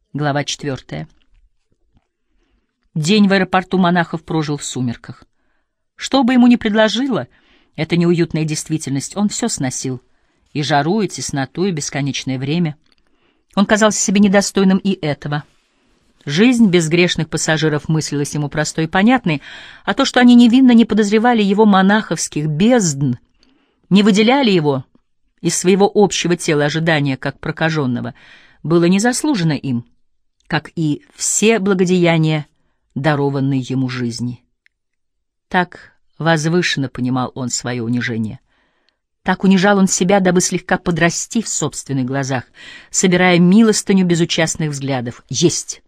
Глава 4. День в аэропорту монахов прожил в сумерках. Что бы ему ни предложила эта неуютная действительность, он все сносил. И жару, и тесноту, и бесконечное время. Он казался себе недостойным и этого. Жизнь безгрешных пассажиров мыслилась ему простой и понятной, а то, что они невинно не подозревали его монаховских бездн, не выделяли его из своего общего тела ожидания как прокаженного, было незаслужено им, как и все благодеяния, дарованные ему жизни. Так возвышенно понимал он свое унижение. Так унижал он себя, дабы слегка подрасти в собственных глазах, собирая милостыню безучастных взглядов. Есть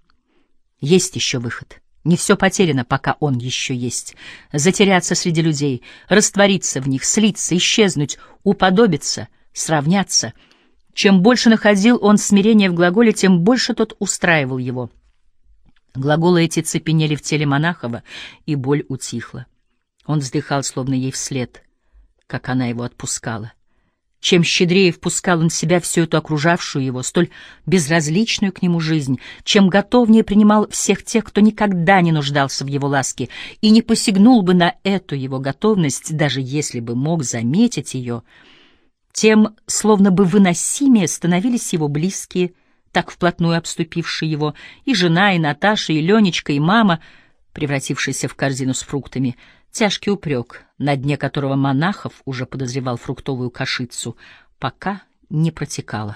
еще выход. Не все потеряно, пока он еще есть. Затеряться среди людей, раствориться в них, слиться, исчезнуть, уподобиться, сравняться. Чем больше находил он смирения в глаголе, тем больше тот устраивал его. Глаголы эти цепенели в теле Монахова, и боль утихла. Он вздыхал, словно ей вслед, как она его отпускала. Чем щедрее впускал он в себя всю эту окружавшую его, столь безразличную к нему жизнь, чем готовнее принимал всех тех, кто никогда не нуждался в его ласке и не посягнул бы на эту его готовность, даже если бы мог заметить ее, тем словно бы выносимее становились его близкие, так вплотную обступившие его, и жена, и Наташа, и Ленечка, и мама, превратившаяся в корзину с фруктами. Тяжкий упрек, на дне которого Монахов уже подозревал фруктовую кашицу, пока не протекало.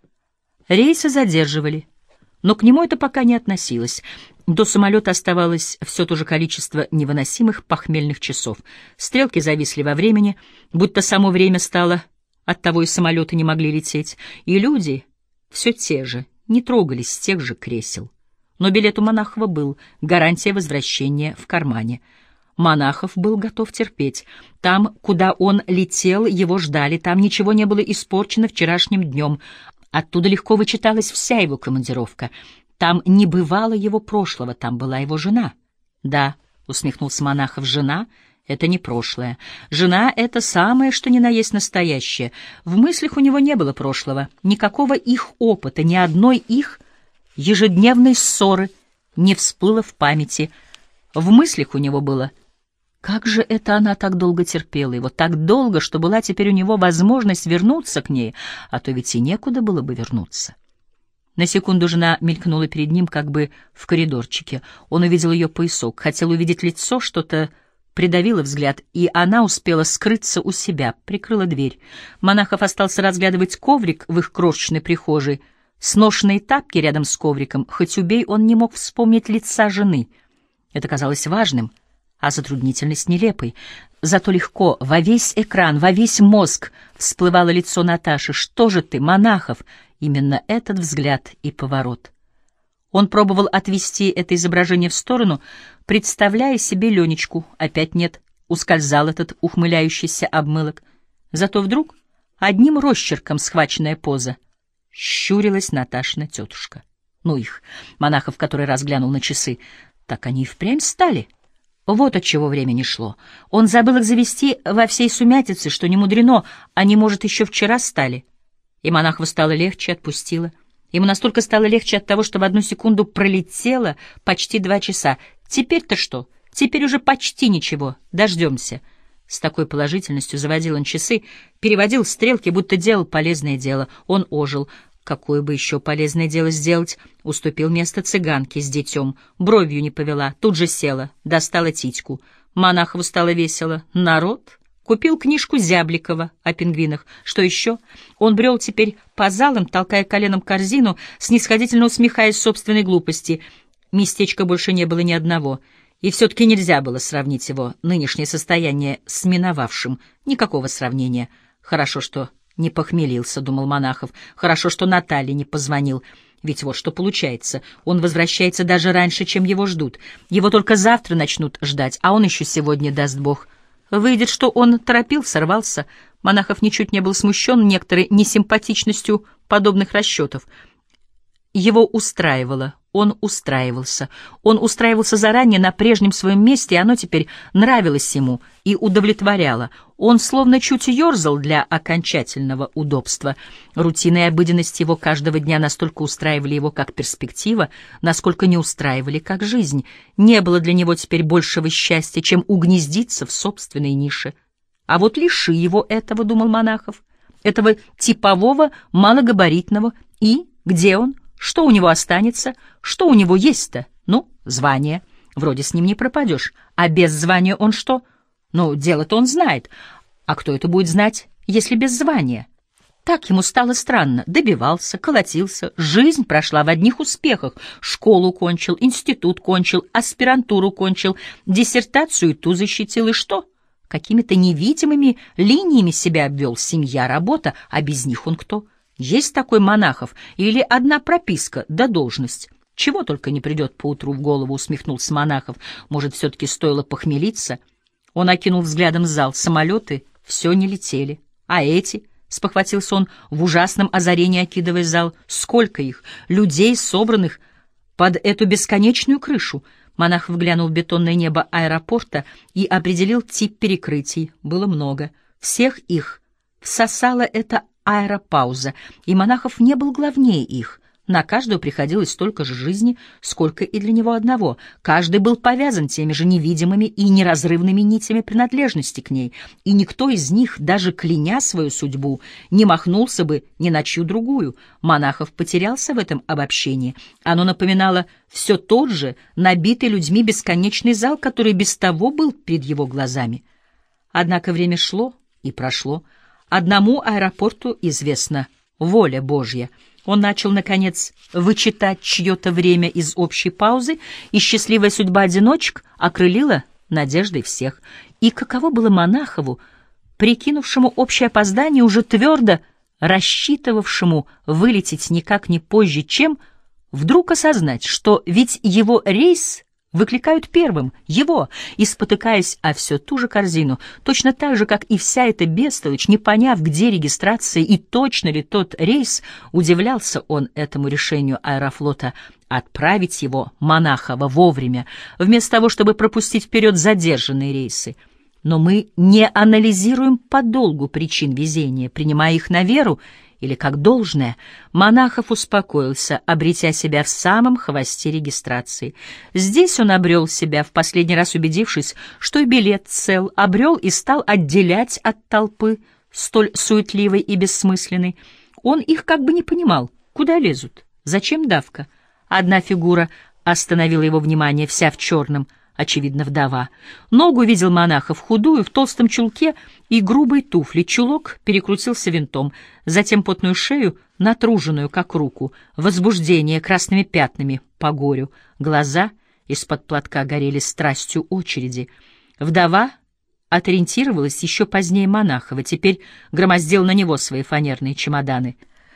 Рейсы задерживали, но к нему это пока не относилось. До самолета оставалось все то же количество невыносимых похмельных часов. Стрелки зависли во времени, будто само время стало, оттого и самолеты не могли лететь, и люди все те же, не трогались с тех же кресел. Но билет у Монахова был, гарантия возвращения в кармане. Монахов был готов терпеть. Там, куда он летел, его ждали, там ничего не было испорчено вчерашним днем. Оттуда легко вычиталась вся его командировка. Там не бывало его прошлого, там была его жена. Да, усмехнулся Монахов, жена — это не прошлое. Жена — это самое, что ни на есть настоящее. В мыслях у него не было прошлого, никакого их опыта, ни одной их ежедневной ссоры не всплыло в памяти. В мыслях у него было: как же это она так долго терпела его, так долго, что была теперь у него возможность вернуться к ней, а то ведь и некуда было бы вернуться. На секунду жена мелькнула перед ним, как бы в коридорчике. Он увидел ее поясок, хотел увидеть лицо, что-то придавило взгляд, и она успела скрыться у себя, прикрыла дверь. Монахов остался разглядывать коврик в их крошечной прихожей, сношенные тапки рядом с ковриком. Хоть убей, он не мог вспомнить лица жены. Это казалось важным, а затруднительность нелепой. Зато легко, во весь экран, во весь мозг всплывало лицо Наташи. Что же ты, Монахов? Именно этот взгляд и поворот. Он пробовал отвести это изображение в сторону, представляя себе Ленечку. Опять нет, ускользал этот ухмыляющийся обмылок. Зато вдруг одним росчерком схваченная поза. Щурилась Наташина тетушка. Ну их, Монахов который раз глянул на часы. Так они и впрямь стали. Вот от чего время не шло. Он забыл их завести во всей сумятице, что не мудрено, они, может, еще вчера стали. И Монахову стало легче, отпустило. Ему настолько стало легче от того, что в одну секунду пролетело почти 2 часа. Теперь-то что? Теперь уже почти ничего. Дождемся. С такой положительностью заводил он часы, переводил стрелки, будто делал полезное дело. Он ожил. Какое бы еще полезное дело сделать? Уступил место цыганке с детем. Бровью не повела, тут же села, достала титьку. Монахову стало весело. Народ? Купил книжку Зябликова о пингвинах. Что еще? Он брел теперь по залам, толкая коленом корзину, снисходительно усмехаясь собственной глупости. Местечка больше не было ни одного. И все-таки нельзя было сравнить его нынешнее состояние с миновавшим. Никакого сравнения. Хорошо, что не похмелился, думал Монахов. Хорошо, что Наталье не позвонил. Ведь вот что получается. Он возвращается даже раньше, чем его ждут. Его только завтра начнут ждать, а он еще сегодня, даст Бог. Выйдет, что он торопил, сорвался. Монахов ничуть не был смущен некоторой несимпатичностью подобных расчетов. Его устраивало. он устраивался. Он устраивался заранее на прежнем своем месте, и оно теперь нравилось ему и удовлетворяло. Он словно чуть ерзал для окончательного удобства. Рутина и обыденность его каждого дня настолько устраивали его как перспектива, насколько не устраивали как жизнь. Не было для него теперь большего счастья, чем угнездиться в собственной нише. А вот лиши его этого, думал Монахов, этого типового, малогабаритного, и где он? Что у него останется? Что у него есть-то? Ну, звание. Вроде с ним не пропадешь. А без звания он что? Ну, дело-то он знает. А кто это будет знать, если без звания? Так ему стало странно. Добивался, колотился. Жизнь прошла в одних успехах. Школу кончил, институт кончил, аспирантуру кончил, диссертацию ту защитил. И что? Какими-то невидимыми линиями себя обвел. Семья, работа. А без них он кто? Есть такой Монахов или одна прописка да должность? Чего только не придет поутру в голову, усмехнулся Монахов. Может, все-таки стоило похмелиться? Он окинул взглядом зал. Самолеты все не летели. А эти? Спохватился он в ужасном озарении, окидывая зал. Сколько их? Людей, собранных под эту бесконечную крышу. Монахов глянул в бетонное небо аэропорта и определил тип перекрытий. Было много. Всех их всосала эта аэропауза, и Монахов не был главнее их. На каждого приходилось столько же жизни, сколько и для него одного. Каждый был повязан теми же невидимыми и неразрывными нитями принадлежности к ней, и никто из них, даже кляня свою судьбу, не махнулся бы ни на чью другую. Монахов потерялся в этом обобщении. Оно напоминало все тот же, набитый людьми бесконечный зал, который без того был перед его глазами. Однако время шло и прошло. Одному аэропорту известна воля Божья. Он начал, наконец, вычитать чье-то время из общей паузы, и счастливая судьба одиночек окрылила надеждой всех. И каково было Монахову, прикинувшему общее опоздание, уже твердо рассчитывавшему вылететь никак не позже, чем вдруг осознать, что ведь его рейс выкликают первым, его, и, спотыкаясь о всю ту же корзину, точно так же, как и вся эта бестолочь, не поняв, где регистрация и точно ли тот рейс, удивлялся он этому решению Аэрофлота отправить его, Монахова, вовремя, вместо того, чтобы пропустить вперед задержанные рейсы. Но мы не анализируем подолгу причин везения, принимая их на веру или как должное. Монахов успокоился, обретя себя в самом хвосте регистрации. Здесь он обрел себя, в последний раз убедившись, что и билет цел, обрел и стал отделять от толпы, столь суетливой и бессмысленной. Он их как бы не понимал, куда лезут, зачем давка. Одна фигура остановила его внимание, вся в черном, очевидно, вдова. Ногу видел Монахов, худую, в толстом чулке и грубой туфли. Чулок перекрутился винтом, затем потную шею, натруженную, как руку, возбуждение красными пятнами по горю. Глаза из-под платка горели страстью очереди. Вдова ориентировалась еще позднее Монахова, теперь громоздила на него свои фанерные чемоданы.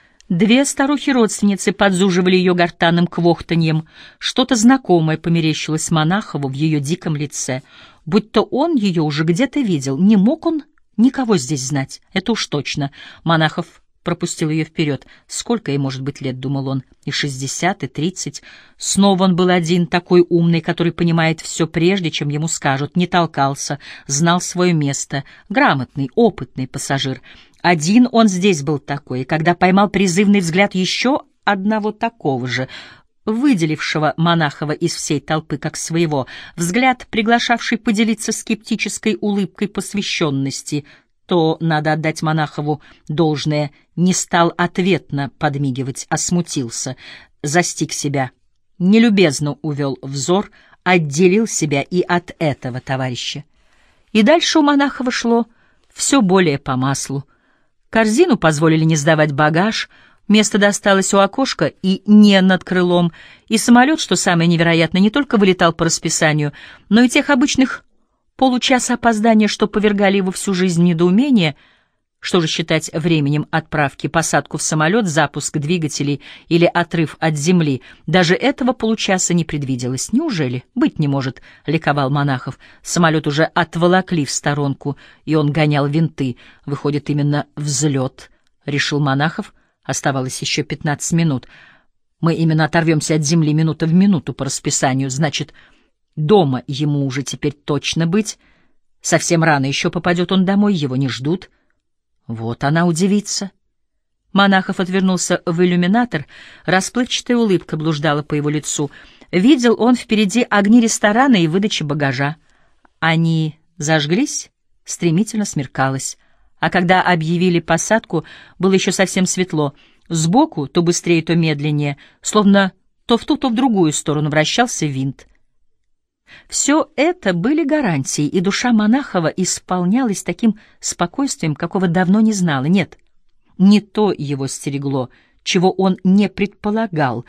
Две старухи-родственницы подзуживали ее гортанным квохтаньем. Что-то знакомое померещилось Монахову в ее диком лице, будто он ее уже где-то видел. Не мог он никого здесь знать, это уж точно. Монахов пропустил ее вперед. Сколько ей может быть лет, думал он, и 60, и 30. Снова он был один, такой умный, который понимает все прежде, чем ему скажут, не толкался, знал свое место, грамотный, опытный пассажир. Один он здесь был такой, и когда поймал призывный взгляд еще одного такого же, выделившего Монахова из всей толпы как своего, взгляд, приглашавший поделиться скептической улыбкой посвященности, то, надо отдать Монахову должное, не стал ответно подмигивать, а смутился, застиг себя, нелюбезно увел взор, отделил себя и от этого товарища. И дальше у Монахова шло все более по маслу. Корзину позволили не сдавать багаж, место досталось у окошка и не над крылом, и самолет, что самое невероятное, не только вылетал по расписанию, но и тех обычных получаса опоздания, что повергали его всю жизнь в недоумение. Что же считать временем отправки, посадку в самолет, запуск двигателей или отрыв от земли? Даже этого получаса не предвиделось. Неужели? Быть не может, ликовал Монахов. Самолет уже отволокли в сторонку, и он гонял винты. Выходит, именно взлет, решил Монахов. Оставалось еще 15 минут. Мы именно оторвемся от земли минута в минуту по расписанию. Значит, дома ему уже теперь точно быть. Совсем рано еще попадет он домой, его не ждут. Вот она удивится. Монахов отвернулся в иллюминатор, расплывчатая улыбка блуждала по его лицу. Видел он впереди огни ресторана и выдачи багажа. Они зажглись, стремительно смеркалось. А когда объявили посадку, было еще совсем светло. Сбоку, то быстрее, то медленнее, словно то в ту, то в другую сторону вращался винт. Все это были гарантии, и душа Монахова исполнялась таким спокойствием, какого давно не знала. Нет, не то его стерегло, чего он не предполагал,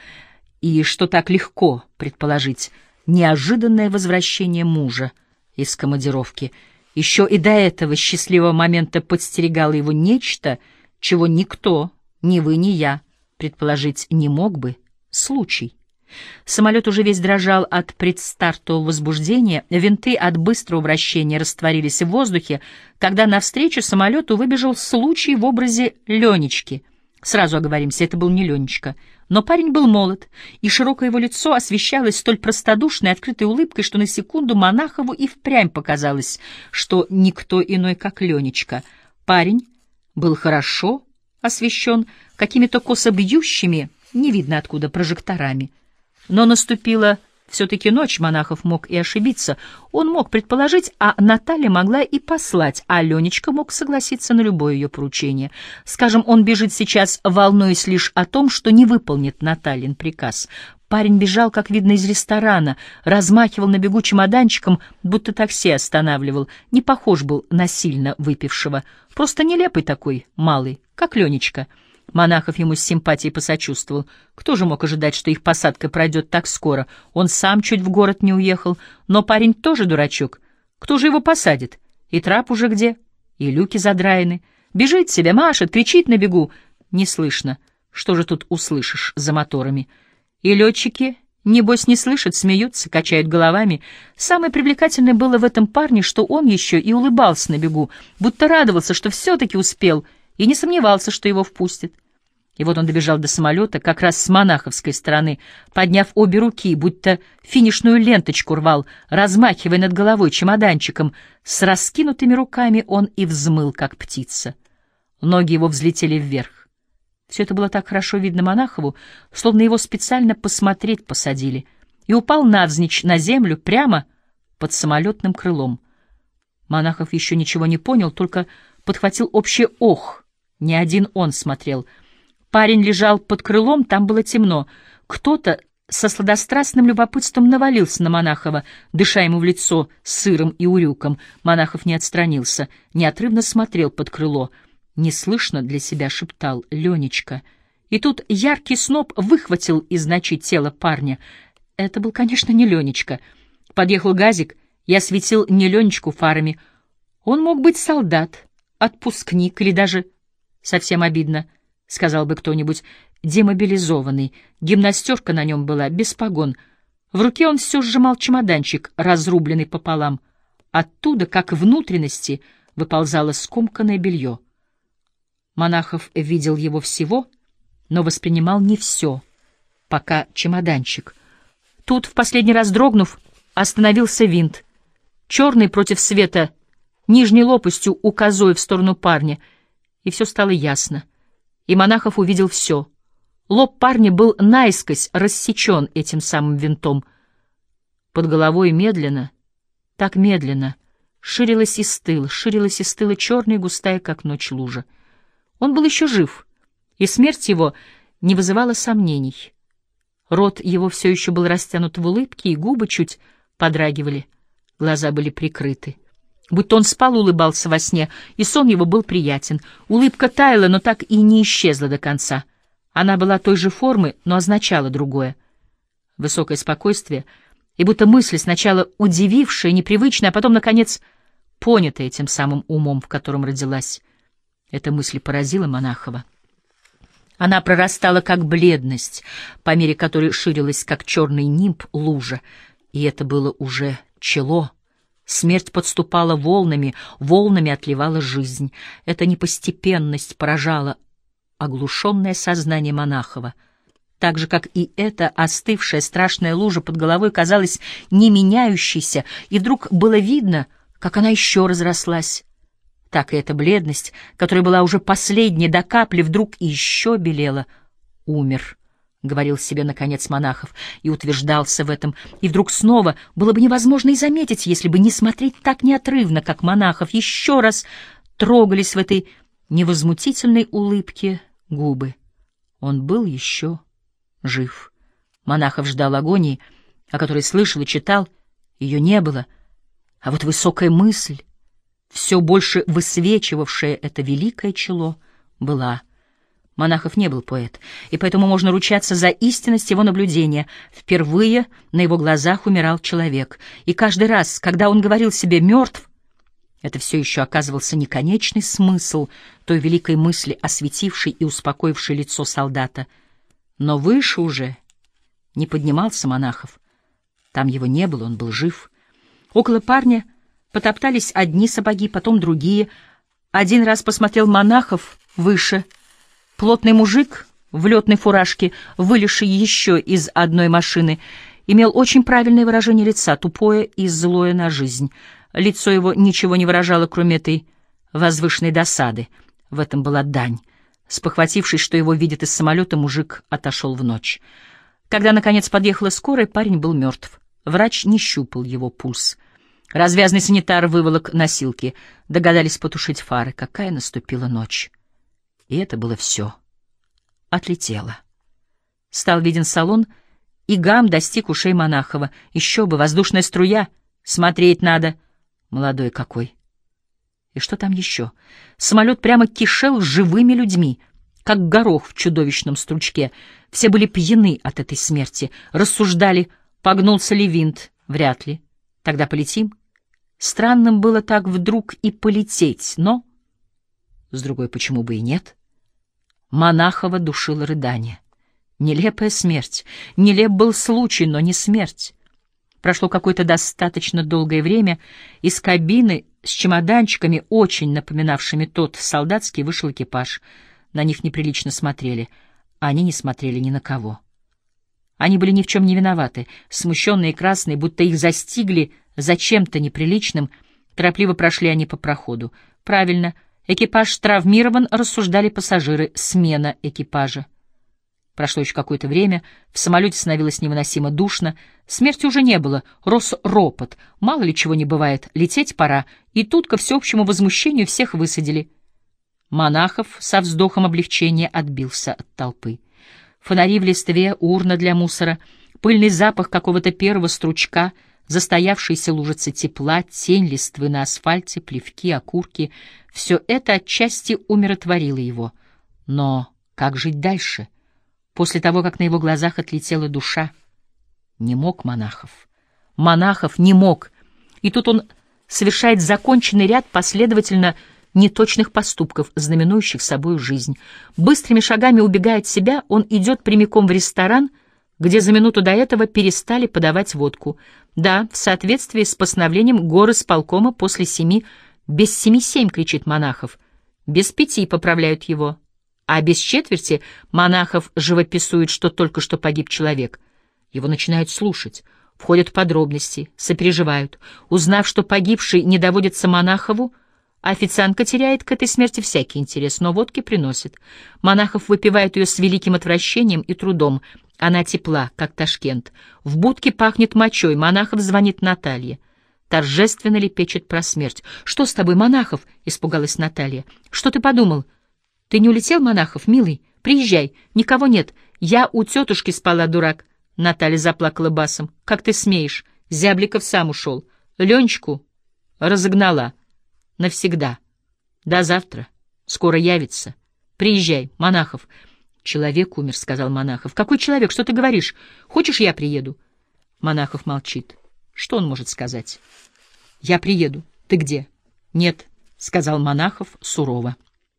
и что так легко предположить — неожиданное возвращение мужа из командировки. Еще и до этого счастливого момента подстерегало его нечто, чего никто, ни вы, ни я, предположить не мог бы — случай. Самолет уже весь дрожал от предстартового возбуждения, винты от быстрого вращения растворились в воздухе, когда навстречу самолету выбежал случай в образе Ленечки. Сразу оговоримся, это был не Ленечка, но парень был молод, и широкое его лицо освещалось столь простодушной открытой улыбкой, что на секунду Монахову и впрямь показалось, что никто иной, как Ленечка. Парень был хорошо освещен какими-то косо бьющими, не видно откуда, прожекторами. Но наступила все-таки ночь, Монахов мог и ошибиться. Он мог предположить, а Наталья могла и послать, а Ленечка мог согласиться на любое ее поручение. Скажем, он бежит сейчас, волнуясь лишь о том, что не выполнит Натальин приказ. Парень бежал, как видно, из ресторана, размахивал на бегу чемоданчиком, будто такси останавливал. Не похож был на сильно выпившего. Просто нелепый такой, малый, как Ленечка. Монахов ему с симпатией посочувствовал. Кто же мог ожидать, что их посадка пройдет так скоро? Он сам чуть в город не уехал. Но парень тоже дурачок. Кто же его посадит? И трап уже где? И люки задраены. Бежит себе, машет, кричит на бегу. Не слышно. Что же тут услышишь за моторами? И летчики, небось, не слышат, смеются, качают головами. Самое привлекательное было в этом парне, что он еще и улыбался на бегу, будто радовался, что все-таки успел, и не сомневался, что его впустят. И вот он добежал до самолета, как раз с монаховской стороны, подняв обе руки, будто финишную ленточку рвал, размахивая над головой чемоданчиком. С раскинутыми руками он и взмыл, как птица. Ноги его взлетели вверх. Все это было так хорошо видно Монахову, словно его специально посмотреть посадили, и упал навзничь на землю прямо под самолетным крылом. Монахов еще ничего не понял, только подхватил общее «ох». Не один он смотрел. Парень лежал под крылом, там было темно. Кто-то со сладострастным любопытством навалился на Монахова, дыша ему в лицо сыром и урюком. Монахов не отстранился, неотрывно смотрел под крыло. Неслышно для себя шептал «Ленечка». И тут яркий сноп выхватил из ночи тело парня. Это был, конечно, не Ленечка. Подъехал газик и осветил не Ленечку фарами. Он мог быть солдат, отпускник или даже, совсем обидно, — сказал бы кто-нибудь, — демобилизованный. Гимнастерка на нем была, без погон. В руке он все сжимал чемоданчик, разрубленный пополам. Оттуда, как внутренности, выползало скомканное белье. Монахов видел его всего, но воспринимал не все, пока чемоданчик. Тут, в последний раз дрогнув, остановился винт. Черный против света, нижней лопастью указуя в сторону парня, и все стало ясно. И Монахов увидел все. Лоб парня был наискось рассечен этим самым винтом. Под головой медленно, так медленно, ширилась и стыла черная и густая, как ночь, лужа. Он был еще жив, и смерть его не вызывала сомнений. Рот его все еще был растянут в улыбке, и губы чуть подрагивали, глаза были прикрыты. Будто он спал, улыбался во сне, и сон его был приятен. Улыбка таяла, но так и не исчезла до конца. Она была той же формы, но означала другое. Высокое спокойствие, и будто мысль, сначала удивившая, непривычная, а потом, наконец, понятая этим самым умом, в котором родилась. Эта мысль поразила Монахова. Она прорастала, как бледность, по мере которой ширилась, как черный нимб, лужа, и это было уже чело. Смерть подступала волнами, волнами отливала жизнь. Эта непостепенность поражала оглушенное сознание Монахова. так же, как и эта остывшая страшная лужа под головой казалась не меняющейся, и вдруг было видно, как она еще разрослась. Так и эта бледность, которая была уже последней до капли, вдруг еще белела. «Умер», — говорил себе, наконец, Монахов, и утверждался в этом, и вдруг снова было бы невозможно и заметить, если бы не смотреть так неотрывно, как Монахов еще раз трогались в этой невозмутительной улыбке губы. Он был еще жив. Монахов ждал агонии, о которой слышал и читал. Ее не было. А вот высокая мысль, все больше высвечивавшая это великое чело, была. Монахов не был поэт, и поэтому можно ручаться за истинность его наблюдения. Впервые на его глазах умирал человек, и каждый раз, когда он говорил себе «мертв», это все еще оказывался не конечный смысл той великой мысли, осветившей и успокоившей лицо солдата. Но выше уже не поднимался Монахов. Там его не было, он был жив. Около парня потоптались одни сапоги, потом другие. Один раз посмотрел Монахов выше. Плотный мужик в летной фуражке, вылезший еще из одной машины, имел очень правильное выражение лица, тупое и злое на жизнь. Лицо его ничего не выражало, кроме этой возвышенной досады. В этом была дань. Спохватившись, что его видят из самолета, мужик отошел в ночь. Когда, наконец, подъехала скорая, парень был мертв. Врач не щупал его пульс. Развязный санитар выволок носилки. Догадались потушить фары. Какая наступила ночь. И это было все. Отлетело. Стал виден салон, и гам достиг ушей Монахова. Еще бы, воздушная струя. Смотреть надо. Молодой какой. И что там еще? Самолет прямо кишел живыми людьми, как горох в чудовищном стручке. Все были пьяны от этой смерти. Рассуждали, погнулся ли винт. Вряд ли. Тогда полетим. Странным было так вдруг и полететь, но... С другой, почему бы и нет? Монахова душило рыдание. Нелепая смерть. Нелеп был случай, но не смерть. Прошло какое-то достаточно долгое время. Из кабины с чемоданчиками, очень напоминавшими тот солдатский, вышел экипаж. На них неприлично смотрели, а они не смотрели ни на кого. Они были ни в чем не виноваты, смущенные и красные, будто их застигли за чем-то неприличным. Торопливо прошли они по проходу. Правильно, экипаж травмирован, рассуждали пассажиры, смена экипажа. Прошло еще какое-то время, в самолете становилось невыносимо душно, смерти уже не было, рос ропот, мало ли чего не бывает, лететь пора, и тут, ко всеобщему возмущению, всех высадили. Монахов со вздохом облегчения отбился от толпы. Фонари в листве, урна для мусора, пыльный запах какого-то первого стручка, застоявшиеся лужицы тепла, тень листвы на асфальте, плевки, окурки — все это отчасти умиротворило его. Но как жить дальше? После того, как на его глазах отлетела душа, не мог Монахов. Монахов не мог. И тут он совершает законченный ряд последовательно неточных поступков, знаменующих собою жизнь. Быстрыми шагами убегая от себя, он идет прямиком в ресторан, где за минуту до этого перестали подавать водку. Да, в соответствии с постановлением горосполкома после 7, без 7:07, кричит Монахов. Без 5 поправляют его. А без четверти Монахов живописует, что только что погиб человек. Его начинают слушать, входят в подробности, сопереживают. Узнав, что погибший не доводится Монахову, официантка теряет к этой смерти всякий интерес, но водки приносит. Монахов выпивает ее с великим отвращением и трудом. Она тепла, как Ташкент. В будке пахнет мочой. Монахов звонит Наталье. Торжественно лепечет про смерть. «Что с тобой, Монахов?» — испугалась Наталья. «Что ты подумал? Ты не улетел, Монахов, милый? Приезжай. Никого нет. Я у тетушки спала, дурак». Наталья заплакала басом. «Как ты смеешь? Зябликов сам ушел. Ленечку разогнала. Навсегда. До завтра. Скоро явится. Приезжай, Монахов». «Человек умер», — сказал Монахов. «Какой человек? Что ты говоришь? Хочешь, я приеду?» Монахов молчит. Что он может сказать? «Я приеду. Ты где?» «Нет», — сказал Монахов сурово.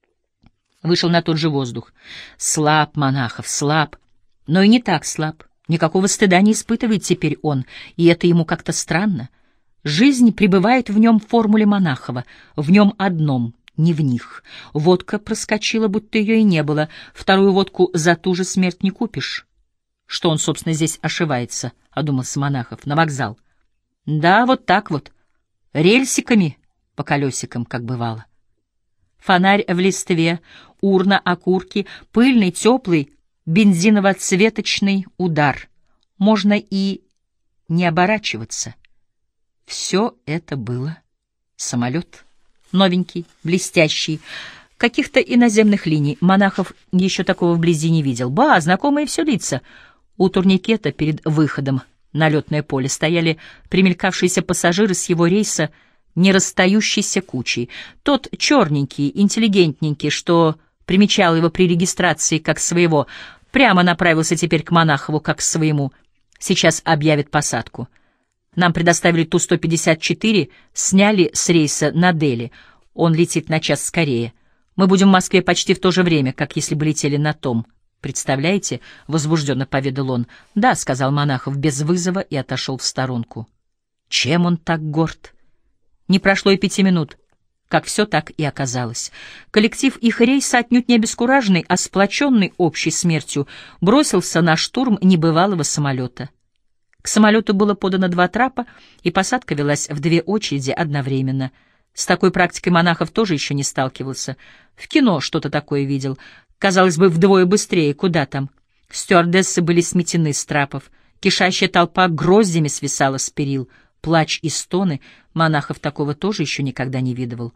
Вышел на тот же воздух. Слаб Монахов, слаб. Но и не так слаб. Никакого стыда не испытывает теперь он, и это ему как-то странно. Жизнь пребывает в нем в формуле Монахова, в нем одном, не в них. Водка проскочила, будто ее и не было. Вторую водку за ту же смерть не купишь. Что он, собственно, здесь ошивается, — одумался Монахов, — на вокзал. Да, вот так вот, рельсиками по колесикам, как бывало. Фонарь в листве, урна, окурки, пыльный, теплый, бензиново-цветочный удар. Можно и не оборачиваться. Все это было самолет. Новенький, блестящий, каких-то иноземных линий. Монахов еще такого вблизи не видел. Ба, знакомые все лица. У турникета перед выходом на летное поле стояли примелькавшиеся пассажиры с его рейса, не расстающейся кучей. Тот черненький, интеллигентненький, что примечал его при регистрации как своего, прямо направился теперь к Монахову как к своему. Сейчас объявит посадку. Нам предоставили Ту-154, сняли с рейса на Дели. Он летит на час скорее. Мы будем в Москве почти в то же время, как если бы летели на том. Представляете? — возбужденно поведал он. — Да, — сказал Монахов без вызова и отошел в сторонку. Чем он так горд? Не прошло и 5 минут, как все так и оказалось. Коллектив их рейса, отнюдь не обескураженный, а сплоченный общей смертью, бросился на штурм небывалого самолета. К самолету было подано 2 трапа, и посадка велась в 2 очереди одновременно. С такой практикой Монахов тоже еще не сталкивался. В кино что-то такое видел. Казалось бы, вдвое быстрее, куда там. Стюардессы были сметены с трапов. Кишащая толпа гроздями свисала с перил. Плач и стоны. Монахов такого тоже еще никогда не видывал.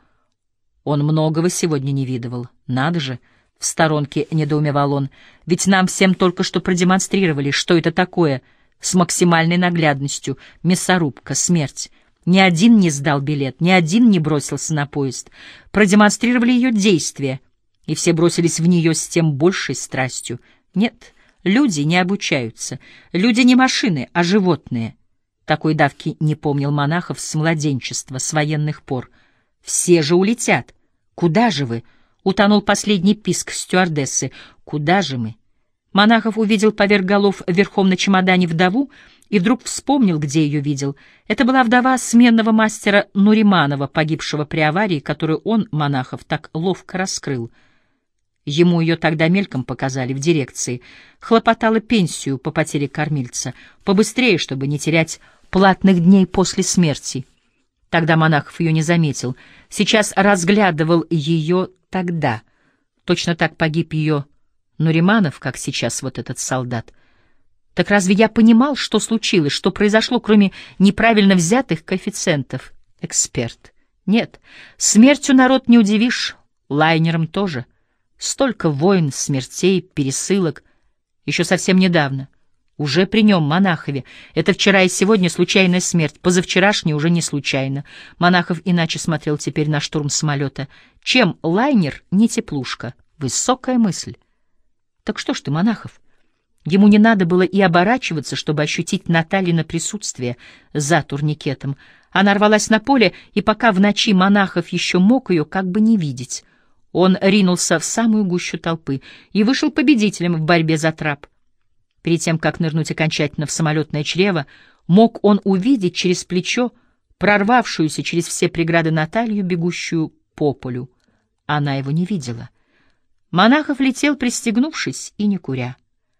Он многого сегодня не видывал. Надо же, в сторонке недоумевал он. Ведь нам всем только что продемонстрировали, что это такое, с максимальной наглядностью. Мясорубка, смерть. Ни один не сдал билет, ни один не бросился на поезд. Продемонстрировали ее действия, и все бросились в нее с тем большей страстью. Нет, люди не обучаются. Люди не машины, а животные. Такой давки не помнил Монахов с младенчества, с военных пор. Все же улетят. Куда же вы? Утонул последний писк стюардессы. Куда же мы? Монахов увидел поверх голов верхом на чемодане вдову и вдруг вспомнил, где ее видел. Это была вдова сменного мастера Нуриманова, погибшего при аварии, которую он, Монахов, так ловко раскрыл. Ему ее тогда мельком показали в дирекции. Хлопотала пенсию по потере кормильца. Побыстрее, чтобы не терять платных дней после смерти. Тогда Монахов ее не заметил. Сейчас разглядывал ее тогда. Точно так погиб ее Нуриманов, как сейчас вот этот солдат. Так разве я понимал, что случилось, что произошло, кроме неправильно взятых коэффициентов? Эксперт. Нет, смертью народ не удивишь, лайнером тоже. Столько войн, смертей, пересылок. Еще совсем недавно. Уже при нем, Монахове. Это вчера и сегодня случайная смерть, позавчерашняя уже не случайно. Монахов иначе смотрел теперь на штурм самолета. Чем лайнер не теплушка? Высокая мысль. Так что ж ты, Монахов? Ему не надо было и оборачиваться, чтобы ощутить Натальино присутствие за турникетом. Она рвалась на поле, и пока в ночи Монахов еще мог ее как бы не видеть, он ринулся в самую гущу толпы и вышел победителем в борьбе за трап. Перед тем, как нырнуть окончательно в самолетное чрево, мог он увидеть через плечо прорвавшуюся через все преграды Наталью, бегущую по полю. Она его не видела. Монахов летел, пристегнувшись и не куря.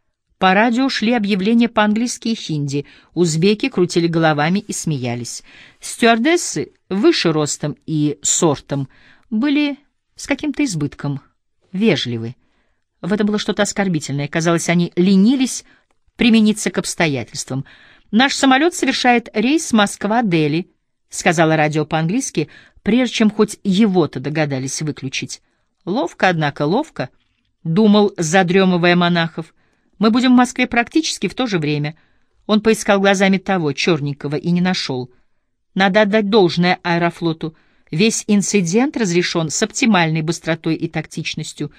По радио шли объявления по-английски и хинди, узбеки крутили головами и смеялись. Стюардессы, выше ростом и сортом, были с каким-то избытком, вежливы. В этом было что-то оскорбительное. Казалось, они ленились примениться к обстоятельствам. «Наш самолет совершает рейс Москва-Дели», — сказала радио по-английски, прежде чем хоть его-то догадались выключить. «Ловко, однако, ловко», — думал, задремывая Монахов. «Мы будем в Москве практически в то же время». Он поискал глазами того, черненького, и не нашел. Надо отдать должное Аэрофлоту. Весь инцидент разрешен с оптимальной быстротой и тактичностью.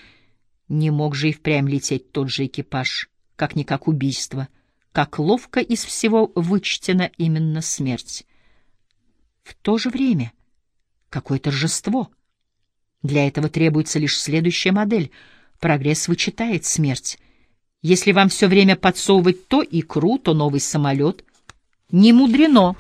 Не мог же и впрямь лететь тот же экипаж, как-никак убийство. Как ловко из всего вычтена именно смерть. В то же время какое торжество. Для этого требуется лишь следующая модель. Прогресс вычитает смерть. Если вам все время подсовывать то икру, то новый самолет, не мудрено.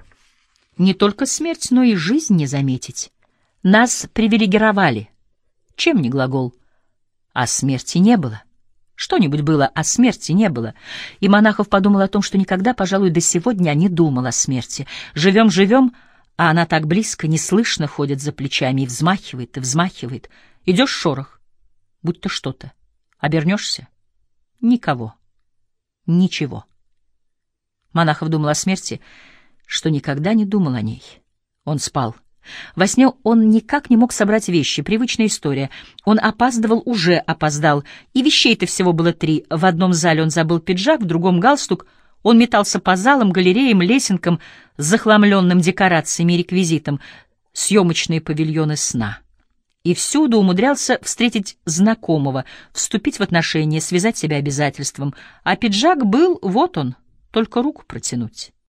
Не только смерть, но и жизнь не заметить. Нас привилегировали. Чем не глагол? А смерти не было. Что-нибудь было, а смерти не было. И Монахов подумал о том, что никогда, пожалуй, до сегодня не думал о смерти. Живем, а она так близко, неслышно ходит за плечами и взмахивает, и взмахивает. Идешь шорох, будто что-то. Обернешься — никого, ничего. Монахов думал о смерти, что никогда не думал о ней. Он спал. Во сне он никак не мог собрать вещи. Привычная история. Он опаздывал, уже опоздал. И вещей-то всего было 3. В одном зале он забыл пиджак, в другом — галстук. Он метался по залам, галереям, лесенкам, захламленным декорациями и реквизитом, съемочные павильоны сна. И всюду умудрялся встретить знакомого, вступить в отношения, связать себя обязательством. А пиджак был, вот он, только руку протянуть.